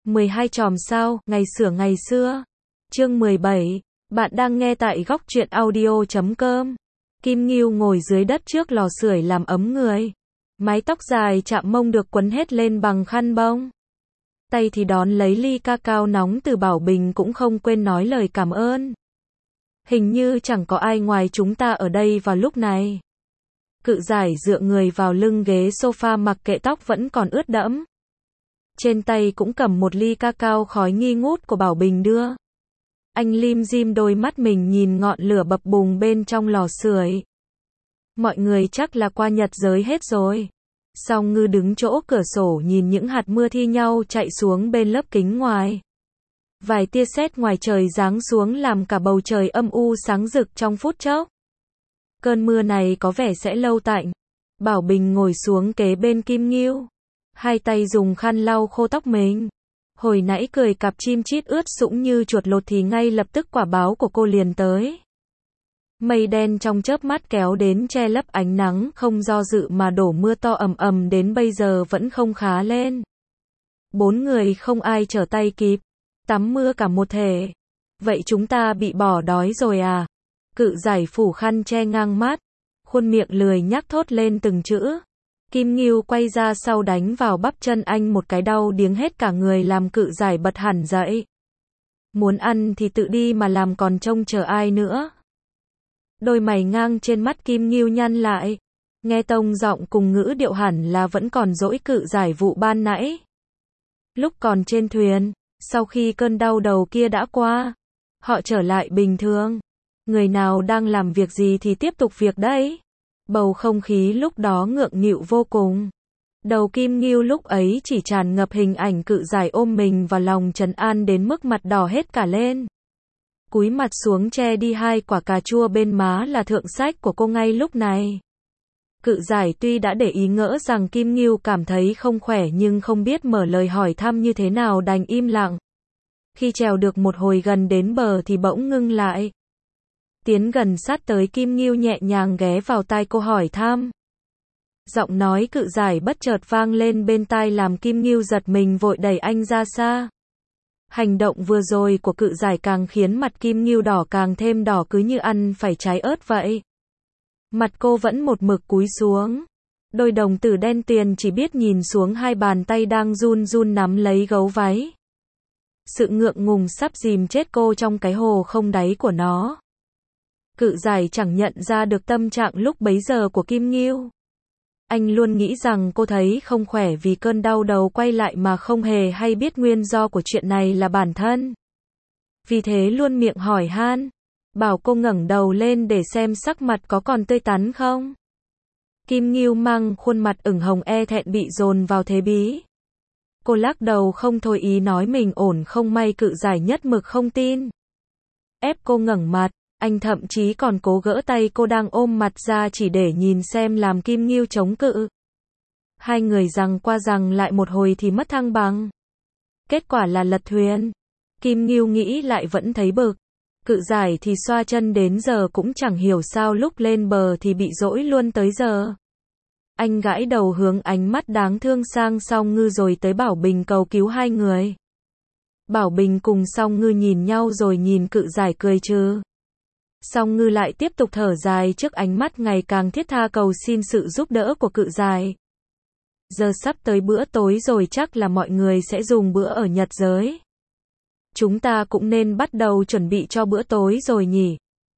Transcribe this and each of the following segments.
12 chòm sao, ngày xưa. Chương 17. Bạn đang nghe tại góc truyện audio.com. Kim Ngưu ngồi dưới đất trước lò sưởi làm ấm người. Mái tóc dài chạm mông được quấn hết lên bằng khăn bông. Tay thì đón lấy ly cacao nóng từ Bảo Bình, cũng không quên nói lời cảm ơn. Hình như chẳng có ai ngoài chúng ta ở đây vào lúc này. Cự Giải dựa người vào lưng ghế sofa, mặc kệ tóc vẫn còn ướt đẫm. Trên tay cũng cầm một ly cacao khói nghi ngút của Bảo Bình đưa. Anh lim dim đôi mắt mình nhìn ngọn lửa bập bùng bên trong lò sưởi. Mọi người chắc là qua Nhật giới hết rồi. Song Ngư đứng chỗ cửa sổ nhìn những hạt mưa thi nhau chạy xuống bên lớp kính ngoài. Vài tia sét ngoài trời giáng xuống làm cả bầu trời âm u sáng rực trong phút chốc. Cơn mưa này có vẻ sẽ lâu tạnh. Bảo Bình ngồi xuống kế bên Kim Ngưu. Hai tay dùng khăn lau khô tóc mình. Hồi nãy cười cặp chim chít ướt sũng như chuột lột thì ngay lập tức quả báo của cô liền tới. Mây đen trong chớp mắt kéo đến che lấp ánh nắng, không do dự mà đổ mưa to ầm ầm, đến bây giờ vẫn không khá lên. Bốn người không ai trở tay kịp. Tắm mưa cả một thể. Vậy chúng ta bị bỏ đói rồi à? Cự Giải phủ khăn che ngang mắt. Khuôn miệng lười nhác thốt lên từng chữ. Kim Ngưu quay ra sau đánh vào bắp chân anh một cái đau điếng hết cả người, làm Cự Giải bật hẳn dậy. Muốn ăn thì tự đi mà làm, còn trông chờ ai nữa. Đôi mày ngang trên mắt Kim Ngưu nhăn lại. Nghe tông giọng cùng ngữ điệu hẳn là vẫn còn dỗi Cự Giải vụ ban nãy. Lúc còn trên thuyền, sau khi cơn đau đầu kia đã qua, họ trở lại bình thường. Người nào đang làm việc gì thì tiếp tục việc đấy. Bầu không khí lúc đó ngượng nghịu vô cùng. Đầu Kim Ngưu lúc ấy chỉ tràn ngập hình ảnh Cự Giải ôm mình vào lòng trấn an đến mức mặt đỏ hết cả lên. Cúi mặt xuống che đi hai quả cà chua bên má là thượng sách của cô ngay lúc này. Cự Giải tuy đã để ý ngỡ rằng Kim Ngưu cảm thấy không khỏe, nhưng không biết mở lời hỏi thăm như thế nào, đành im lặng. Khi trèo được một hồi gần đến bờ thì bỗng ngưng lại. Tiến gần sát tới Kim Ngưu, nhẹ nhàng ghé vào tai cô hỏi thăm. Giọng nói Cự Giải bất chợt vang lên bên tai làm Kim Ngưu giật mình, vội đẩy anh ra xa. Hành động vừa rồi của Cự Giải càng khiến mặt Kim Ngưu đỏ càng thêm đỏ, cứ như ăn phải trái ớt vậy. Mặt cô vẫn một mực cúi xuống. Đôi đồng tử đen tuyền chỉ biết nhìn xuống hai bàn tay đang run run nắm lấy gấu váy. Sự ngượng ngùng sắp dìm chết cô trong cái hồ không đáy của nó. Cự Giải chẳng nhận ra được tâm trạng lúc bấy giờ của Kim Ngưu. Anh luôn nghĩ rằng cô thấy không khỏe vì cơn đau đầu quay lại, mà không hề hay biết nguyên do của chuyện này là bản thân. Vì thế luôn miệng hỏi han, bảo cô ngẩng đầu lên để xem sắc mặt có còn tươi tắn không. Kim Ngưu mang khuôn mặt ửng hồng e thẹn bị dồn vào thế bí. Cô lắc đầu không thôi, ý nói mình ổn không, may Cự Giải nhất mực không tin. Ép cô ngẩng mặt. Anh thậm chí còn cố gỡ tay cô đang ôm mặt ra chỉ để nhìn xem, làm Kim Ngưu chống cự. Hai người giằng qua giằng lại một hồi thì mất thăng bằng. Kết quả là lật thuyền. Kim Ngưu nghĩ lại vẫn thấy bực. Cự Giải thì xoa chân đến giờ cũng chẳng hiểu sao lúc lên bờ thì bị dỗi luôn tới giờ. Anh gãi đầu hướng ánh mắt đáng thương sang Song Ngư rồi tới Bảo Bình cầu cứu hai người. Bảo Bình cùng Song Ngư nhìn nhau rồi nhìn Cự Giải cười trừ. Song Ngư lại tiếp tục thở dài trước ánh mắt ngày càng thiết tha cầu xin sự giúp đỡ của Cự Giải. Giờ sắp tới bữa tối rồi, chắc là mọi người sẽ dùng bữa ở Nhật giới. Chúng ta cũng nên bắt đầu chuẩn bị cho bữa tối rồi nhỉ?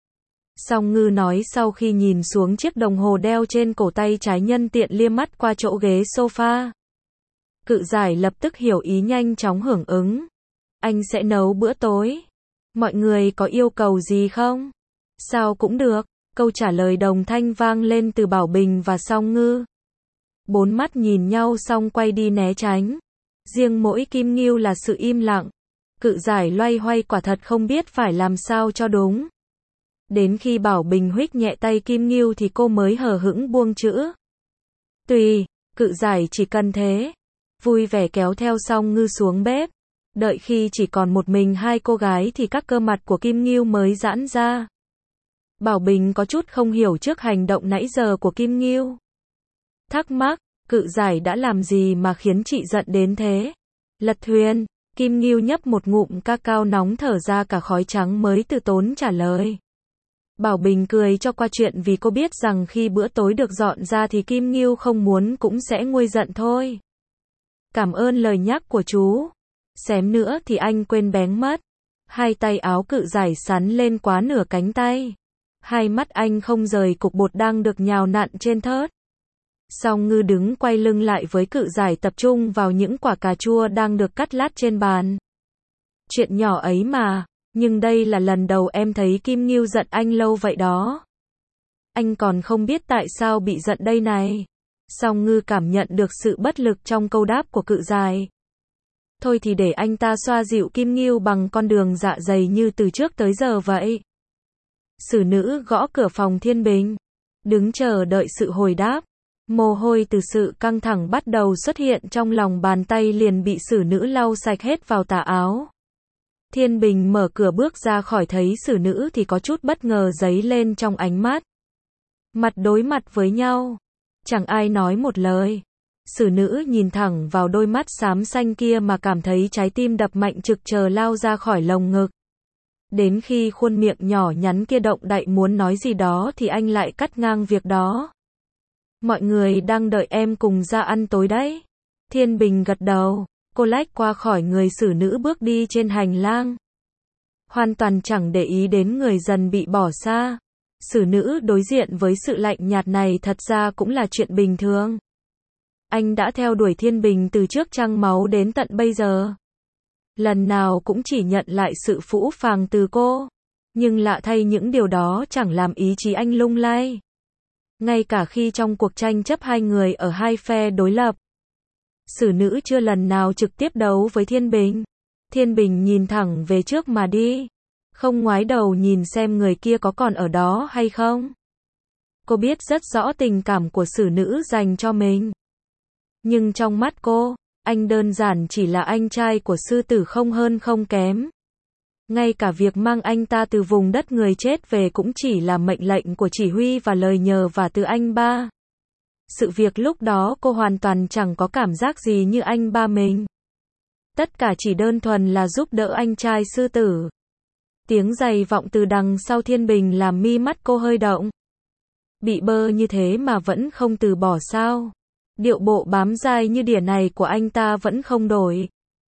Song Ngư nói sau khi nhìn xuống chiếc đồng hồ đeo trên cổ tay trái, nhân tiện liếc mắt qua chỗ ghế sofa. Cự Giải lập tức hiểu ý, nhanh chóng hưởng ứng. Anh sẽ nấu bữa tối. Mọi người có yêu cầu gì không? Sao cũng được. Câu trả lời đồng thanh vang lên từ Bảo Bình và Song Ngư. Bốn mắt nhìn nhau xong quay đi né tránh. Riêng mỗi Kim Ngưu là sự im lặng. Cự Giải loay hoay quả thật không biết phải làm sao cho đúng. Đến khi Bảo Bình huých nhẹ tay Kim Ngưu thì cô mới hờ hững buông chữ. Tùy. Cự Giải chỉ cần thế. Vui vẻ kéo theo Song Ngư xuống bếp. Đợi khi chỉ còn một mình hai cô gái thì các cơ mặt của Kim Ngưu mới giãn ra. Bảo Bình có chút không hiểu trước hành động nãy giờ của Kim Ngưu. Thắc mắc, Cự Giải đã làm gì mà khiến chị giận đến thế? Lật thuyền, Kim Ngưu nhấp một ngụm cacao nóng thở ra cả khói trắng mới từ tốn trả lời. Bảo Bình cười cho qua chuyện vì cô biết rằng khi bữa tối được dọn ra thì Kim Ngưu không muốn cũng sẽ nguôi giận thôi. Cảm ơn lời nhắc của chú. Xém nữa thì anh quên bén mất. Hai tay áo cự giải sắn lên quá nửa cánh tay. Hai mắt anh không rời cục bột đang được nhào nặn trên thớt. Song Ngư đứng quay lưng lại với cự giải tập trung vào những quả cà chua đang được cắt lát trên bàn. Chuyện nhỏ ấy mà, nhưng đây là lần đầu em thấy Kim Ngưu giận anh lâu vậy đó. Anh còn không biết tại sao bị giận đây này. Song Ngư cảm nhận được sự bất lực trong câu đáp của cự giải. Thôi thì để anh ta xoa dịu Kim Ngưu bằng con đường dạ dày như từ trước tới giờ vậy. Xử nữ gõ cửa phòng Thiên Bình, đứng chờ đợi sự hồi đáp. Mồ hôi từ sự căng thẳng bắt đầu xuất hiện trong lòng bàn tay liền bị xử nữ lau sạch hết vào tà áo. Thiên Bình mở cửa bước ra khỏi thấy xử nữ thì có chút bất ngờ dấy lên trong ánh mắt. Mặt đối mặt với nhau, chẳng ai nói một lời. Xử nữ nhìn thẳng vào đôi mắt xám xanh kia mà cảm thấy trái tim đập mạnh trực chờ lao ra khỏi lồng ngực. Đến khi khuôn miệng nhỏ nhắn kia động đậy muốn nói gì đó thì anh lại cắt ngang việc đó. Mọi người đang đợi em cùng ra ăn tối đấy. Thiên Bình gật đầu, cô lách qua khỏi người xử nữ bước đi trên hành lang. Hoàn toàn chẳng để ý đến người dần bị bỏ xa. Xử nữ đối diện với sự lạnh nhạt này thật ra cũng là chuyện bình thường. Anh đã theo đuổi Thiên Bình từ trước trăng máu đến tận bây giờ. Lần nào cũng chỉ nhận lại sự phũ phàng từ cô. Nhưng lạ thay những điều đó chẳng làm ý chí anh lung lay. Ngay cả khi trong cuộc tranh chấp hai người ở hai phe đối lập, xử nữ chưa lần nào trực tiếp đấu với Thiên Bình. Thiên Bình nhìn thẳng về trước mà đi, không ngoái đầu nhìn xem người kia có còn ở đó hay không. Cô biết rất rõ tình cảm của xử nữ dành cho mình. Nhưng trong mắt cô, anh đơn giản chỉ là anh trai của sư tử không hơn không kém. Ngay cả việc mang anh ta từ vùng đất người chết về cũng chỉ là mệnh lệnh của chỉ huy và lời nhờ vả từ anh ba. Sự việc lúc đó cô hoàn toàn chẳng có cảm giác gì như anh ba mình. Tất cả chỉ đơn thuần là giúp đỡ anh trai sư tử. Tiếng giày vọng từ đằng sau Thiên Bình làm mi mắt cô hơi động. Bị bơ như thế mà vẫn không từ bỏ sao? Điệu bộ bám dai như đỉa này của anh ta vẫn không đổi.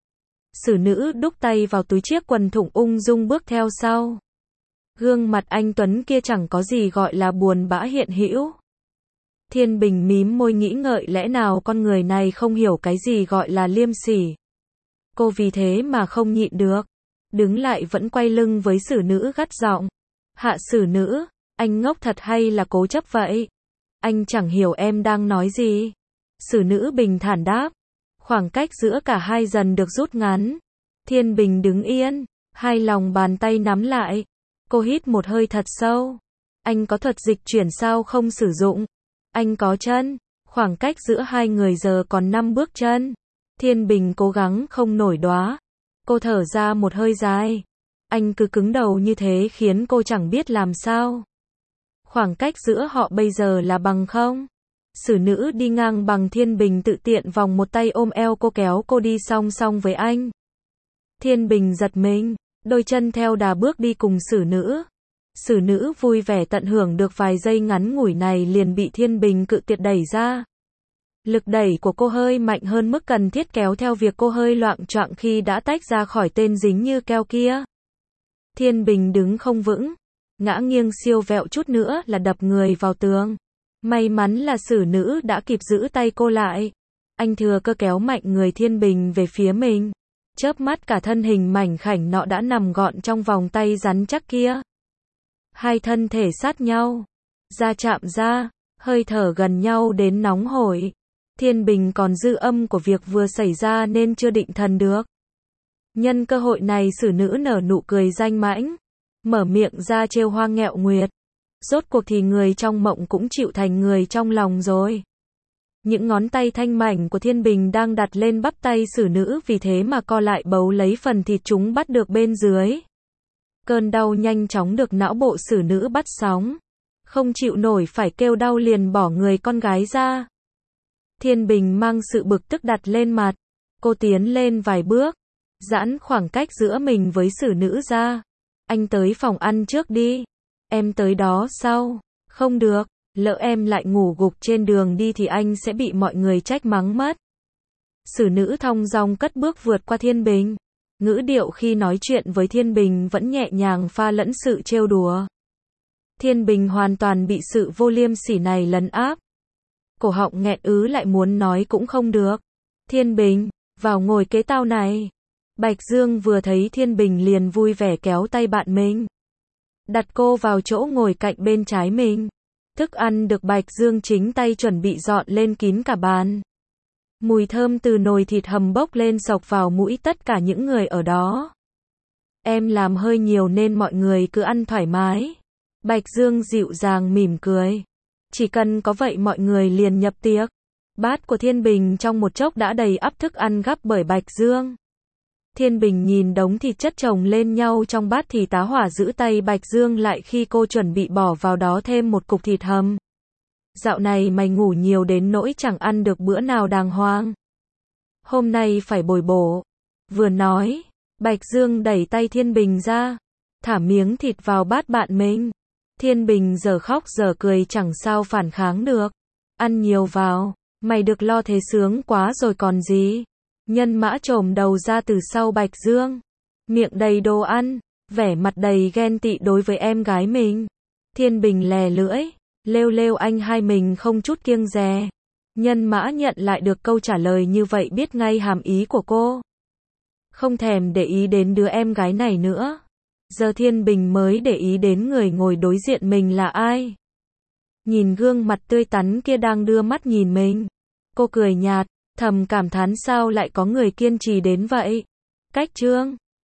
Xử nữ đúc tay vào túi chiếc quần thụng ung dung bước theo sau. Gương mặt anh Tuấn kia chẳng có gì gọi là buồn bã hiện hữu. Thiên Bình mím môi nghĩ ngợi lẽ nào con người này không hiểu cái gì gọi là liêm sỉ. Cô vì thế mà không nhịn được. Đứng lại vẫn quay lưng với xử nữ gắt giọng. Hạ xử nữ, anh ngốc thật hay là cố chấp vậy? Anh chẳng hiểu em đang nói gì. Xử nữ bình thản đáp. Khoảng cách giữa cả hai dần được rút ngắn. Thiên Bình đứng yên, hai lòng bàn tay nắm lại. Cô hít một hơi thật sâu. Anh có thuật dịch chuyển sao không sử dụng? Anh có chân. Khoảng cách giữa hai người giờ còn 5 bước chân. Thiên Bình cố gắng không nổi đoá. Cô thở ra một hơi dài. Anh cứ cứng đầu như thế khiến cô chẳng biết làm sao. Khoảng cách giữa họ bây giờ là bằng không? Xử nữ đi ngang bằng Thiên Bình tự tiện vòng một tay ôm eo cô kéo cô đi song song với anh. Thiên Bình giật mình, đôi chân theo đà bước đi cùng xử nữ. Xử nữ vui vẻ tận hưởng được vài giây ngắn ngủi này liền bị Thiên Bình cự tuyệt đẩy ra. Lực đẩy của cô hơi mạnh hơn mức cần thiết kéo theo việc cô hơi loạng choạng khi đã tách ra khỏi tên dính như keo kia. Thiên Bình đứng không vững, ngã nghiêng siêu vẹo chút nữa là đập người vào tường. May mắn là xử nữ đã kịp giữ tay cô lại. Anh thừa cơ kéo mạnh người Thiên Bình về phía mình. Chớp mắt cả thân hình mảnh khảnh nọ đã nằm gọn trong vòng tay rắn chắc kia. Hai thân thể sát nhau, da chạm da, hơi thở gần nhau đến nóng hổi. Thiên Bình còn dư âm của việc vừa xảy ra nên chưa định thần được. Nhân cơ hội này xử nữ nở nụ cười danh mãnh, mở miệng ra trêu hoa nghẹo nguyệt. Rốt cuộc thì người trong mộng cũng chịu thành người trong lòng rồi. Những ngón tay thanh mảnh của Thiên Bình đang đặt lên bắp tay xử nữ vì thế mà co lại bấu lấy phần thịt chúng bắt được bên dưới. Cơn đau nhanh chóng được não bộ xử nữ bắt sóng. Không chịu nổi phải kêu đau liền bỏ người con gái ra. Thiên Bình mang sự bực tức đặt lên mặt. Cô tiến lên vài bước, Giãn khoảng cách giữa mình với xử nữ ra. Anh tới phòng ăn trước đi. Em tới đó sau. Không được, lỡ em lại ngủ gục trên đường đi thì anh sẽ bị mọi người trách mắng mất. Xử nữ thong dong cất bước vượt qua Thiên Bình. Ngữ điệu khi nói chuyện với Thiên Bình vẫn nhẹ nhàng pha lẫn sự trêu đùa. Thiên Bình hoàn toàn bị sự vô liêm sỉ này lấn áp. Cổ họng nghẹn ứ lại muốn nói cũng không được. Thiên Bình, vào ngồi kế tao này. Bạch Dương vừa thấy Thiên Bình liền vui vẻ kéo tay bạn mình. Đặt cô vào chỗ ngồi cạnh bên trái mình. Thức ăn được Bạch Dương chính tay chuẩn bị dọn lên kín cả bàn. Mùi thơm từ nồi thịt hầm bốc lên sộc vào mũi tất cả những người ở đó. Em làm hơi nhiều nên mọi người cứ ăn thoải mái. Bạch Dương dịu dàng mỉm cười. Chỉ cần có vậy mọi người liền nhập tiệc. Bát của Thiên Bình trong một chốc đã đầy ắp thức ăn gắp bởi Bạch Dương. Thiên Bình nhìn đống thịt chất chồng lên nhau trong bát thì tá hỏa giữ tay Bạch Dương lại khi cô chuẩn bị bỏ vào đó thêm một cục thịt hầm. Dạo này mày ngủ nhiều đến nỗi chẳng ăn được bữa nào đàng hoàng. Hôm nay phải bồi bổ. Vừa nói, Bạch Dương đẩy tay Thiên Bình ra, thả miếng thịt vào bát bạn mình. Thiên Bình giờ khóc giờ cười chẳng sao phản kháng được. Ăn nhiều vào, mày được lo thế sướng quá rồi còn gì. Nhân Mã chồm đầu ra từ sau Bạch Dương, miệng đầy đồ ăn, vẻ mặt đầy ghen tị đối với em gái mình. Thiên Bình lè lưỡi, lêu lêu anh hai mình không chút kiêng dè. Nhân Mã nhận lại được câu trả lời như vậy biết ngay hàm ý của cô. Không thèm để ý đến đứa em gái này nữa. Giờ Thiên Bình mới để ý đến người ngồi đối diện mình là ai. Nhìn gương mặt tươi tắn kia đang đưa mắt nhìn mình. Cô cười nhạt, thầm cảm thán sao lại có người kiên trì đến vậy. Cách Trương